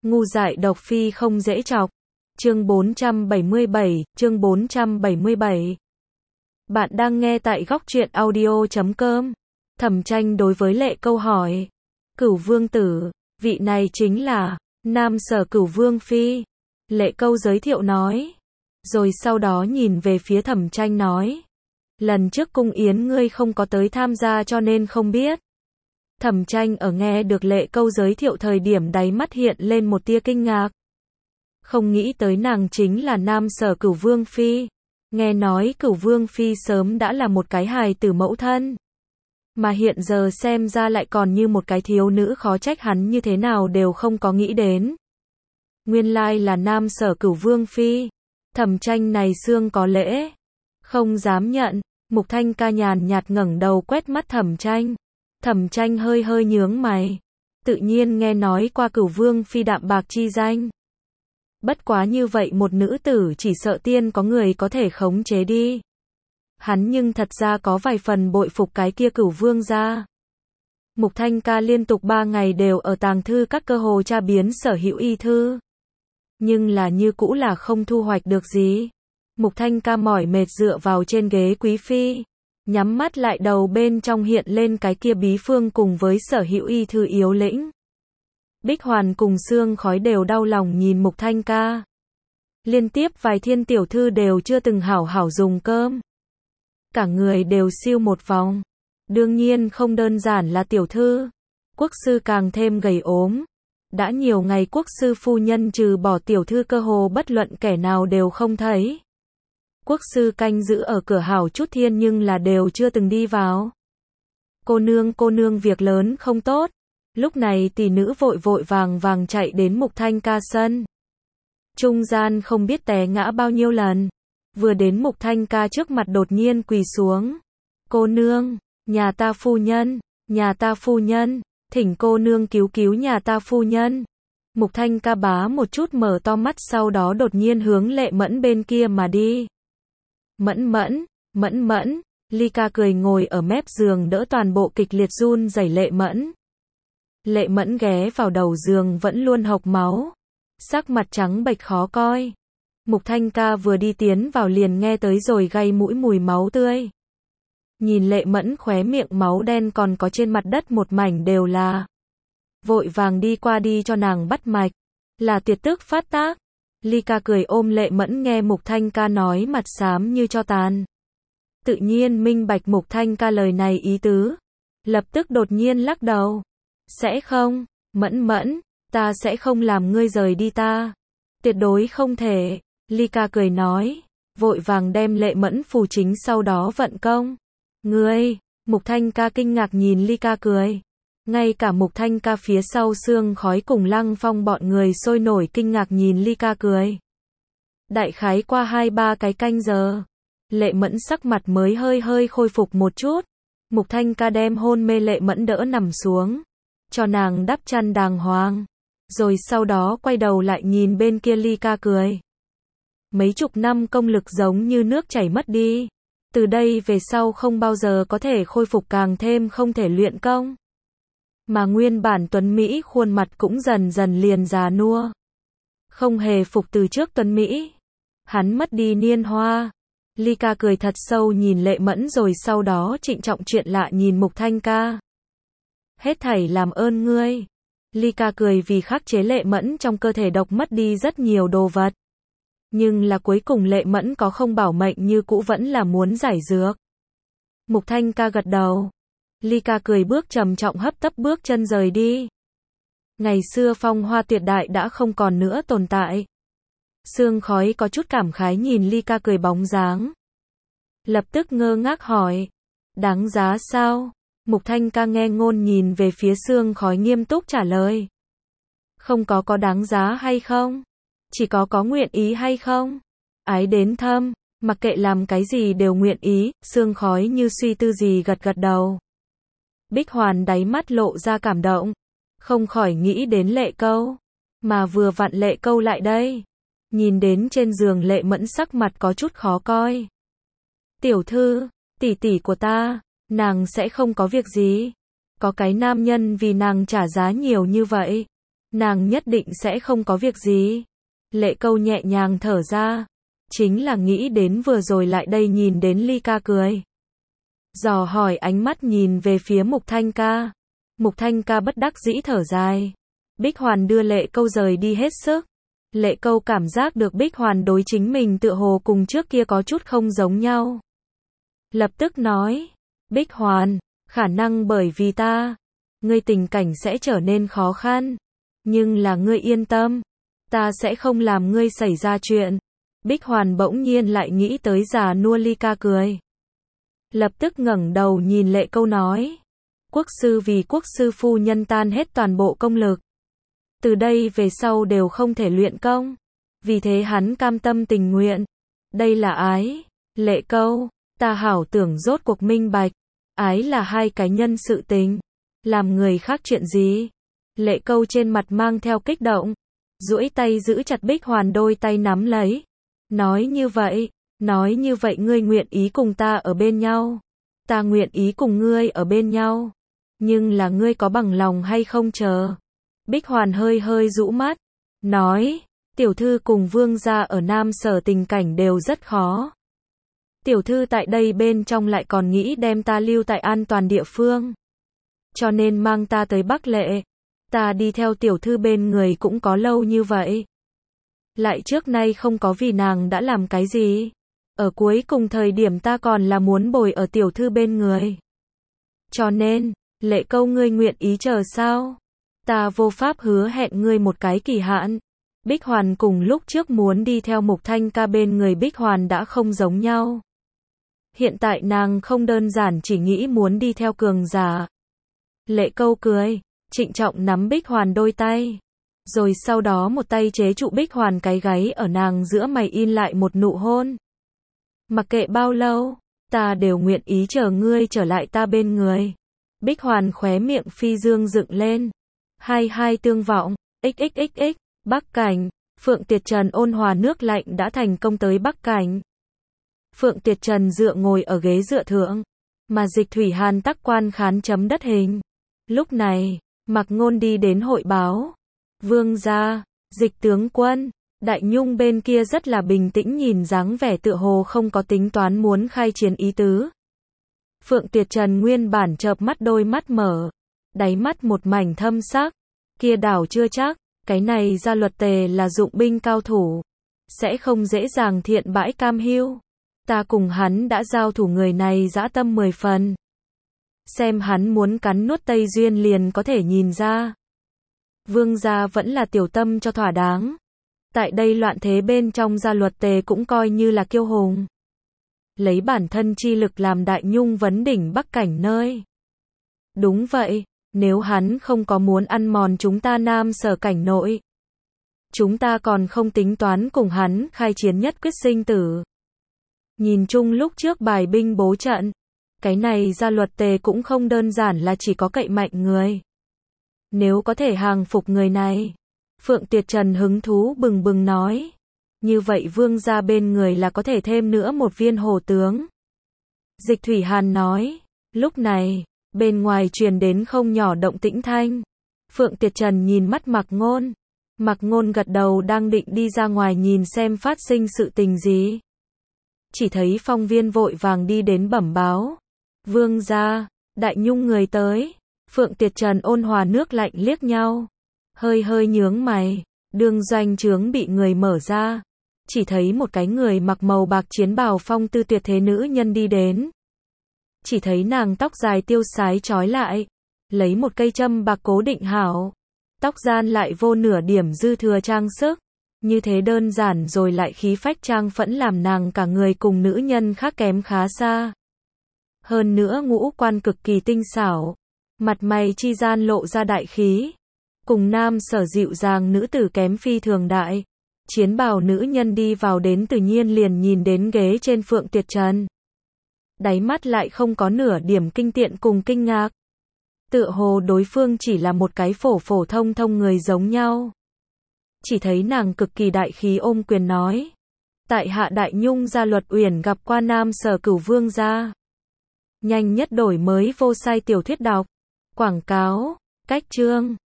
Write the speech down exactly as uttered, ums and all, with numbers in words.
Ngu dại độc phi không dễ chọc. Chương bốn trăm bảy mươi bảy, chương bốn trăm bảy mươi bảy. Bạn đang nghe tại góc truyện audio chấm com. Thẩm Tranh đối với Lệ Câu hỏi. Cửu vương tử, vị này chính là Nam Sở Cửu Vương Phi. Lệ Câu giới thiệu nói. Rồi sau đó nhìn về phía Thẩm Tranh nói. Lần trước cung yến ngươi không có tới tham gia cho nên không biết. Thẩm Tranh ở nghe được Lệ Câu giới thiệu thời điểm đáy mắt hiện lên một tia kinh ngạc. Không nghĩ tới nàng chính là Nam Sở Cửu Vương Phi. Nghe nói Cửu Vương Phi sớm đã là một cái hài tử mẫu thân. Mà hiện giờ xem ra lại còn như một cái thiếu nữ, khó trách hắn như thế nào đều không có nghĩ đến. Nguyên lai là Nam Sở Cửu Vương Phi. Thẩm Tranh này xương có lễ. Không dám nhận. Mục Thanh Ca nhàn nhạt ngẩng đầu quét mắt Thẩm Tranh. Thẩm Tranh hơi hơi nhướng mày. Tự nhiên nghe nói qua Cửu Vương Phi đạm bạc chi danh. Bất quá như vậy một nữ tử chỉ sợ tiên có người có thể khống chế đi. Hắn nhưng thật ra có vài phần bội phục cái kia Cửu Vương gia. Mục Thanh Ca liên tục ba ngày đều ở tàng thư các cơ hồ tra biến sở hữu y thư. Nhưng là như cũ là không thu hoạch được gì. Mục Thanh Ca mỏi mệt dựa vào trên ghế quý phi. Nhắm mắt lại, đầu bên trong hiện lên cái kia bí phương cùng với sở hữu y thư yếu lĩnh. Bích Hoàn cùng Sương Khói đều đau lòng nhìn Mục Thanh Ca. Liên tiếp vài thiên tiểu thư đều chưa từng hảo hảo dùng cơm. Cả người đều siêu một vòng. Đương nhiên không đơn giản là tiểu thư. Quốc sư càng thêm gầy ốm. Đã nhiều ngày quốc sư phu nhân trừ bỏ tiểu thư cơ hồ bất luận kẻ nào đều không thấy. Quốc sư canh giữ ở cửa hảo chút thiên nhưng là đều chưa từng đi vào. Cô nương cô nương việc lớn không tốt. Lúc này tỷ nữ vội vội vàng vàng chạy đến Mục Thanh Ca sân. Trung gian không biết té ngã bao nhiêu lần. Vừa đến Mục Thanh Ca trước mặt đột nhiên quỳ xuống. Cô nương, nhà ta phu nhân, nhà ta phu nhân, thỉnh cô nương cứu cứu nhà ta phu nhân. Mục Thanh Ca bá một chút mở to mắt, sau đó đột nhiên hướng Lệ Mẫn bên kia mà đi. Mẫn mẫn, mẫn mẫn, Ly Ca cười ngồi ở mép giường đỡ toàn bộ kịch liệt run rẩy Lệ Mẫn. Lệ Mẫn ghé vào đầu giường vẫn luôn hộc máu. Sắc mặt trắng bệch khó coi. Mục Thanh Ca vừa đi tiến vào liền nghe tới rồi gây mũi mùi máu tươi. Nhìn Lệ Mẫn khóe miệng máu đen còn có trên mặt đất một mảnh đều là. Vội vàng đi qua đi cho nàng bắt mạch. Là tuyệt tức phát tác. Ly Ca cười ôm Lệ Mẫn nghe Mục Thanh Ca nói mặt xám như cho tàn. Tự nhiên minh bạch Mục Thanh Ca lời này ý tứ. Lập tức đột nhiên lắc đầu. Sẽ không, Mẫn Mẫn, ta sẽ không làm ngươi rời đi ta. Tuyệt đối không thể. Ly Ca cười nói. Vội vàng đem Lệ Mẫn phù chính sau đó vận công. Ngươi, Mục Thanh Ca kinh ngạc nhìn Ly Ca cười. Ngay cả Mục Thanh Ca phía sau Sương Khói cùng Lăng Phong bọn người sôi nổi kinh ngạc nhìn Ly Ca cười. Đại khái qua hai ba cái canh giờ. Lệ Mẫn sắc mặt mới hơi hơi khôi phục một chút. Mục Thanh Ca đem hôn mê Lệ Mẫn đỡ nằm xuống. Cho nàng đắp chăn đàng hoàng. Rồi sau đó quay đầu lại nhìn bên kia Ly Ca cười. Mấy chục năm công lực giống như nước chảy mất đi. Từ đây về sau không bao giờ có thể khôi phục, càng thêm không thể luyện công. Mà nguyên bản tuấn Mỹ khuôn mặt cũng dần dần liền già nua. Không hề phục từ trước tuấn Mỹ. Hắn mất đi niên hoa. Ly Ca cười thật sâu nhìn Lệ Mẫn rồi sau đó trịnh trọng chuyện lạ nhìn Mục Thanh Ca. Hết thảy làm ơn ngươi. Ly Ca cười vì khắc chế Lệ Mẫn trong cơ thể độc mất đi rất nhiều đồ vật. Nhưng là cuối cùng Lệ Mẫn có không bảo mệnh như cũ vẫn là muốn giải dược. Mục Thanh Ca gật đầu. Ly Ca cười bước trầm trọng hấp tấp bước chân rời đi. Ngày xưa phong hoa tuyệt đại đã không còn nữa tồn tại. Sương Khói có chút cảm khái nhìn Ly Ca cười bóng dáng. Lập tức ngơ ngác hỏi. Đáng giá sao? Mục Thanh Ca nghe ngôn nhìn về phía Sương Khói nghiêm túc trả lời. Không có có đáng giá hay không? Chỉ có có nguyện ý hay không? Ái đến thâm, mặc kệ làm cái gì đều nguyện ý. Sương Khói như suy tư gì gật gật đầu. Bích Hoàn đáy mắt lộ ra cảm động. Không khỏi nghĩ đến Lệ Câu. Mà vừa vặn Lệ Câu lại đây. Nhìn đến trên giường Lệ Mẫn sắc mặt có chút khó coi. Tiểu thư, tỷ tỷ của ta, nàng sẽ không có việc gì. Có cái nam nhân vì nàng trả giá nhiều như vậy. nàng nhất định sẽ không có việc gì. Lệ Câu nhẹ nhàng thở ra. Chính là nghĩ đến vừa rồi lại đây nhìn đến Ly ca cười. Dò hỏi ánh mắt nhìn về phía Mục Thanh ca. Mục Thanh ca bất đắc dĩ thở dài. Bích Hoàn đưa Lệ Câu rời đi hết sức. Lệ Câu cảm giác được Bích Hoàn đối chính mình tựa hồ cùng trước kia có chút không giống nhau. Lập tức nói, Bích Hoàn, khả năng bởi vì ta, ngươi tình cảnh sẽ trở nên khó khăn. Nhưng là ngươi yên tâm, ta sẽ không làm ngươi xảy ra chuyện. Bích Hoàn bỗng nhiên lại nghĩ tới già nua Ly ca cười. Lập tức ngẩng đầu nhìn Lệ Câu nói, quốc sư vì quốc sư phu nhân tan hết toàn bộ công lực. Từ đây về sau đều không thể luyện công. Vì thế hắn cam tâm tình nguyện. Đây là ái. Lệ Câu, ta hảo tưởng rốt cuộc minh bạch. Ái là hai cái nhân sự tình. Làm người khác chuyện gì? Lệ Câu trên mặt mang theo kích động. Duỗi tay giữ chặt Bích Hoàn đôi tay nắm lấy. Nói như vậy, nói như vậy ngươi nguyện ý cùng ta ở bên nhau. Ta nguyện ý cùng ngươi ở bên nhau. Nhưng là ngươi có bằng lòng hay không chờ? Bích Hoàn hơi hơi rũ mắt. Nói, tiểu thư cùng vương gia ở Nam Sở tình cảnh đều rất khó. Tiểu thư tại đây bên trong lại còn nghĩ đem ta lưu tại an toàn địa phương. Cho nên mang ta tới Bắc Lệ. Ta đi theo tiểu thư bên người cũng có lâu như vậy. Lại trước nay không có vì nàng đã làm cái gì. Ở cuối cùng thời điểm ta còn là muốn bồi ở tiểu thư bên người. Cho nên, Lệ Câu ngươi nguyện ý chờ sao? Ta vô pháp hứa hẹn ngươi một cái kỳ hạn. Bích Hoàn cùng lúc trước muốn đi theo Mục Thanh ca bên người Bích Hoàn đã không giống nhau. Hiện tại nàng không đơn giản chỉ nghĩ muốn đi theo cường giả. Lệ Câu cười, trịnh trọng nắm Bích Hoàn đôi tay. Rồi sau đó một tay chế trụ Bích Hoàn cái gáy ở nàng giữa mày in lại một nụ hôn. Mặc kệ bao lâu, ta đều nguyện ý chờ ngươi trở lại ta bên người. Bích Hoàn khóe miệng phi dương dựng lên. Hai hai tương vọng, xxxx, Bắc Cảnh, Phượng Tiệt Trần ôn hòa nước lạnh đã thành công tới Bắc Cảnh. Phượng Tiệt Trần dựa ngồi ở ghế dựa thượng, mà Dịch Thủy Hàn tắc quan khán chấm đất hình. Lúc này, Mạc Ngôn đi đến hội báo. Vương gia, Dịch tướng quân, Đại Nhung bên kia rất là bình tĩnh nhìn dáng vẻ tựa hồ không có tính toán muốn khai chiến ý tứ. Phượng Tiệt Trần nguyên bản chợp mắt đôi mắt mở. Đáy mắt một mảnh thâm sắc. Kia đảo chưa chắc, cái này Gia Luật Tề là dụng binh cao thủ. Sẽ không dễ dàng thiện bãi cam hiu. Ta cùng hắn đã giao thủ người này dã tâm mười phần. Xem hắn muốn cắn nuốt Tây Duyên liền có thể nhìn ra. Vương gia vẫn là tiểu tâm cho thỏa đáng. Tại đây loạn thế bên trong Gia Luật Tề cũng coi như là kiêu hùng. Lấy bản thân chi lực làm Đại Nhung vấn đỉnh Bắc Cảnh nơi. Đúng vậy. Nếu hắn không có muốn ăn mòn chúng ta Nam Sở cảnh nội, chúng ta còn không tính toán cùng hắn khai chiến nhất quyết sinh tử. Nhìn chung lúc trước bài binh bố trận, cái này Gia Luật Tề cũng không đơn giản là chỉ có cậy mạnh người. Nếu có thể hàng phục người này, Phượng Tiệt Trần hứng thú bừng bừng nói, như vậy vương gia bên người là có thể thêm nữa một viên hổ tướng. Dịch Thủy Hàn nói, lúc này, bên ngoài truyền đến không nhỏ động tĩnh thanh. Phượng Tiệt Trần nhìn mắt Mạc Ngôn. Mạc Ngôn gật đầu đang định đi ra ngoài nhìn xem phát sinh sự tình gì. Chỉ thấy Phong Viên vội vàng đi đến bẩm báo. Vương gia, Đại Nhung người tới. Phượng Tiệt Trần ôn hòa nước lạnh liếc nhau. Hơi hơi nhướng mày. Đường doanh trướng bị người mở ra. Chỉ thấy một cái người mặc màu bạc chiến bào phong tư tuyệt thế nữ nhân đi đến. Chỉ thấy nàng tóc dài tiêu sái trói lại, lấy một cây châm bạc cố định hảo. Tóc gian lại vô nửa điểm dư thừa trang sức. Như thế đơn giản rồi lại khí phách trang phẫn làm nàng cả người cùng nữ nhân khác kém khá xa. Hơn nữa ngũ quan cực kỳ tinh xảo. Mặt mày chi gian lộ ra đại khí. Cùng Nam Sở dịu dàng nữ tử kém phi thường đại. Chiến bào nữ nhân đi vào đến tự nhiên liền nhìn đến ghế trên Phượng Tiệt Trần. Đáy mắt lại không có nửa điểm kinh tiện cùng kinh ngạc. Tựa hồ đối phương chỉ là một cái phổ phổ thông thông người giống nhau. Chỉ thấy nàng cực kỳ đại khí ôm quyền nói. Tại hạ Đại Nhung Gia Luật Uyển gặp qua Nam Sở Cửu Vương gia. Nhanh nhất đổi mới vô sai tiểu thuyết đọc. Quảng cáo, cách chương.